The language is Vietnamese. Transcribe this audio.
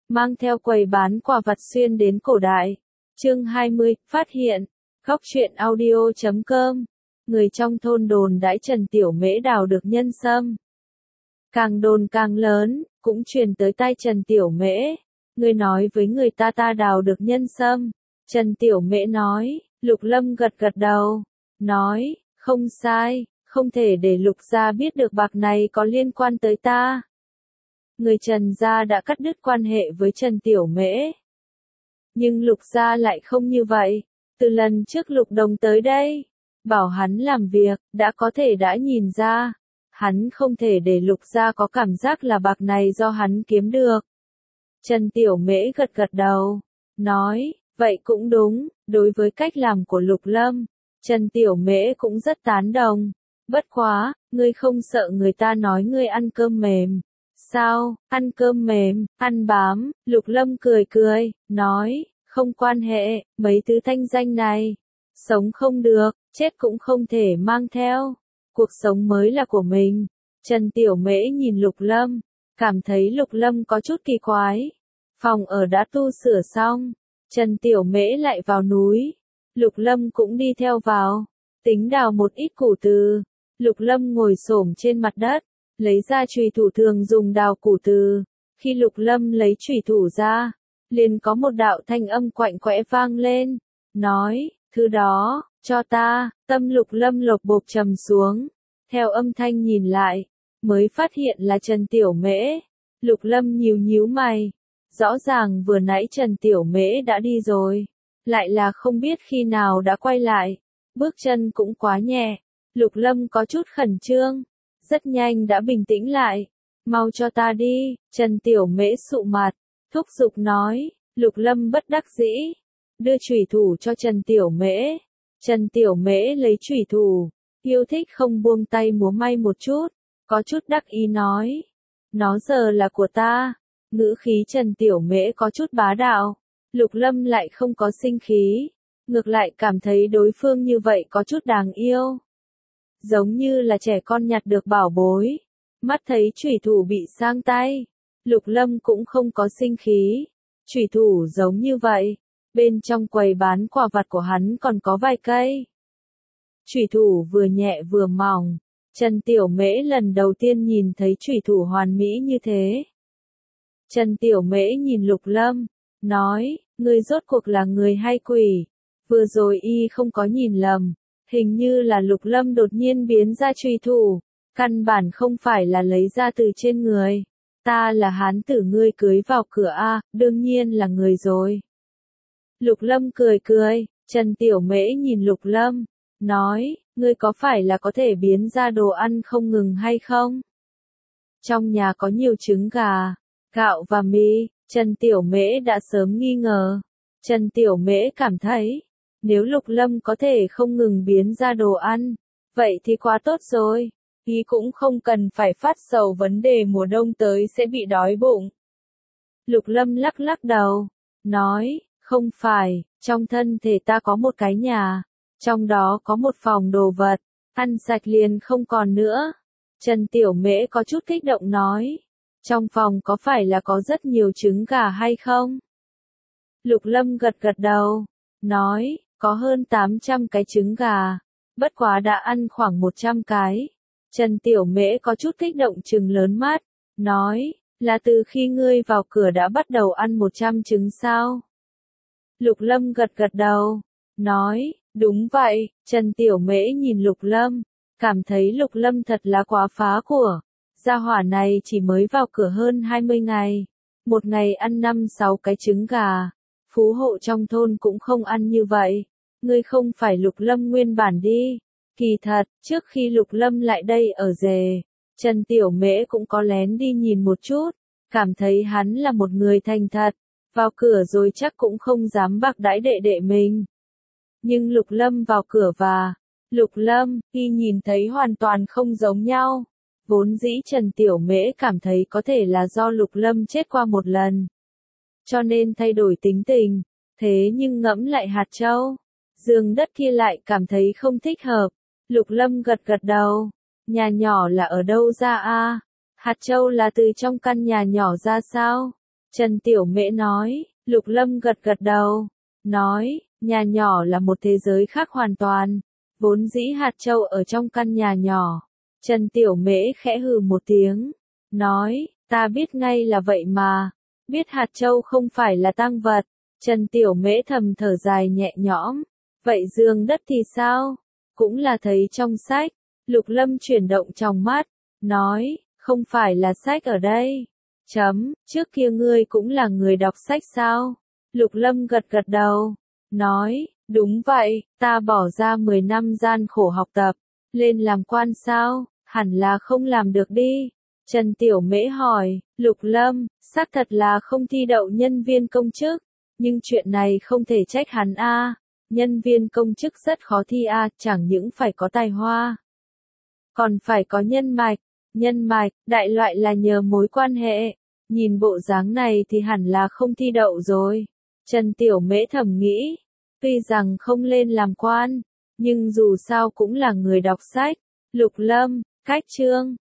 mang theo quầy bán quà vặt xuyên đến cổ đại. Chương 20, phát hiện. Góc truyện audio.com. Người trong thôn đồn đãi Trần Tiểu Mễ đào được nhân sâm. Càng đồn càng lớn, cũng truyền tới tai Trần Tiểu Mễ. Người nói với người ta đào được nhân sâm. Trần Tiểu Mễ nói, Lục Lâm gật gật đầu. Nói, không sai, không thể để Lục gia biết được bạc này có liên quan tới ta. Người Trần gia đã cắt đứt quan hệ với Trần Tiểu Mễ. Nhưng Lục gia lại không như vậy. Từ lần trước Lục Đồng tới đây, bảo hắn làm việc, đã nhìn ra. Hắn không thể để Lục gia có cảm giác là bạc này do hắn kiếm được. Trần Tiểu Mễ gật gật đầu, nói, vậy cũng đúng, đối với cách làm của Lục Lâm, Trần Tiểu Mễ cũng rất tán đồng. Bất quá, ngươi không sợ người ta nói ngươi ăn cơm mềm. Sao, ăn cơm mềm, ăn bám, Lục Lâm cười cười, nói, không quan hệ, mấy thứ thanh danh này. Sống không được, chết cũng không thể mang theo. Cuộc sống mới là của mình. Trần Tiểu Mễ nhìn Lục Lâm, cảm thấy Lục Lâm có chút kỳ quái. Phòng ở đã tu sửa xong, Trần Tiểu Mễ lại vào núi. Lục Lâm cũng đi theo vào, tính đào một ít củ từ. Lục Lâm ngồi xổm trên mặt đất, lấy ra chùy thủ thường dùng đào củ từ. Khi Lục Lâm lấy chùy thủ ra, liền có một đạo thanh âm quạnh quẽ vang lên, nói, thứ đó, cho ta. Tâm Lục Lâm lột bột trầm xuống, theo âm thanh nhìn lại, mới phát hiện là Trần Tiểu Mễ. Lục Lâm nhíu mày, rõ ràng vừa nãy Trần Tiểu Mễ đã đi rồi, lại là không biết khi nào đã quay lại, bước chân cũng quá nhẹ. Lục Lâm có chút khẩn trương, rất nhanh đã bình tĩnh lại. Mau cho ta đi, Trần Tiểu Mễ sụ mặt, thúc giục nói. Lục Lâm bất đắc dĩ, đưa chùy thủ cho Trần Tiểu Mễ. Trần Tiểu Mễ lấy chùy thủ, yêu thích không buông tay múa may một chút, có chút đắc ý nói. Nó giờ là của ta. Ngữ khí Trần Tiểu Mễ có chút bá đạo. Lục Lâm lại không có sinh khí, ngược lại cảm thấy đối phương như vậy có chút đáng yêu. Giống như là trẻ con nhặt được bảo bối. Mắt thấy chùy thủ bị sang tay, Lục Lâm cũng không có sinh khí. Chùy thủ giống như vậy, bên trong quầy bán quà vặt của hắn còn có vài cây. Chùy thủ vừa nhẹ vừa mỏng, Trần Tiểu Mễ lần đầu tiên nhìn thấy chùy thủ hoàn mỹ như thế. Trần Tiểu Mễ nhìn Lục Lâm, nói, ngươi rốt cuộc là người hay quỷ? Vừa rồi y không có nhìn lầm, hình như là Lục Lâm đột nhiên biến ra chùy thủ, căn bản không phải là lấy ra từ trên người. Ta là hán tử ngươi cưới vào cửa a, đương nhiên là người rồi. Lục Lâm cười cười, Trần Tiểu Mễ nhìn Lục Lâm, nói, ngươi có phải là có thể biến ra đồ ăn không ngừng hay không? Trong nhà có nhiều trứng gà, gạo và mì. Trần Tiểu Mễ đã sớm nghi ngờ. Trần Tiểu Mễ cảm thấy, nếu Lục Lâm có thể không ngừng biến ra đồ ăn, vậy thì quá tốt rồi. Y cũng không cần phải phát sầu vấn đề mùa đông tới sẽ bị đói bụng. Lục Lâm lắc lắc đầu, nói, không phải, trong thân thể ta có một cái nhà, trong đó có một phòng đồ vật, ăn sạch liền không còn nữa. Trần Tiểu Mễ có chút kích động nói, trong phòng có phải là có rất nhiều trứng gà hay không? Lục Lâm gật gật đầu, nói, có hơn 800 cái trứng gà, bất quá đã ăn khoảng 100 cái. Trần Tiểu Mễ có chút kích động trừng lớn mắt, nói, là từ khi ngươi vào cửa đã bắt đầu ăn 100 trứng sao? Lục Lâm gật gật đầu, nói, đúng vậy. Trần Tiểu Mễ nhìn Lục Lâm, cảm thấy Lục Lâm thật là quá phá của. Gia hỏa này chỉ mới vào cửa hơn 20 ngày, một ngày ăn 5-6 cái trứng gà. Phú hộ trong thôn cũng không ăn như vậy. Ngươi không phải Lục Lâm nguyên bản đi. Kỳ thật, trước khi Lục Lâm lại đây ở rể, Trần Tiểu Mễ cũng có lén đi nhìn một chút, cảm thấy hắn là một người thành thật, vào cửa rồi chắc cũng không dám bạc đãi đệ đệ mình. Nhưng Lục Lâm vào cửa và Lục Lâm, khi nhìn thấy hoàn toàn không giống nhau. Vốn dĩ Trần Tiểu Mễ cảm thấy có thể là do Lục Lâm chết qua một lần, cho nên thay đổi tính tình, thế nhưng ngẫm lại hạt châu, giường đất kia lại cảm thấy không thích hợp. Lục Lâm gật gật đầu, nhà nhỏ là ở đâu ra a? Hạt châu là từ trong căn nhà nhỏ ra sao? Trần Tiểu Mễ nói. Lục Lâm gật gật đầu. Nói, nhà nhỏ là một thế giới khác hoàn toàn. Vốn dĩ hạt châu ở trong căn nhà nhỏ. Trần Tiểu Mễ khẽ hừ một tiếng. Nói, ta biết ngay là vậy mà. Biết hạt châu không phải là tang vật. Trần Tiểu Mễ thầm thở dài nhẹ nhõm. Vậy giường đất thì sao? Cũng là thấy trong sách. Lục Lâm chuyển động trong mắt. Nói, không phải là sách ở đây. Trước kia ngươi cũng là người đọc sách sao? Lục Lâm gật gật đầu. Nói, đúng vậy, ta bỏ ra 10 năm gian khổ học tập. Lên làm quan sao? Hẳn là không làm được đi. Trần Tiểu Mễ hỏi, Lục Lâm, xác thật là không thi đậu nhân viên công chức. Nhưng chuyện này không thể trách hắn a. Nhân viên công chức rất khó thi a, chẳng những phải có tài hoa. Còn phải có nhân mạch. Nhân mạch, đại loại là nhờ mối quan hệ. Nhìn bộ dáng này thì hẳn là không thi đậu rồi. Trần Tiểu Mễ thầm nghĩ. Tuy rằng không lên làm quan, nhưng dù sao cũng là người đọc sách. Lục Lâm, cách chương.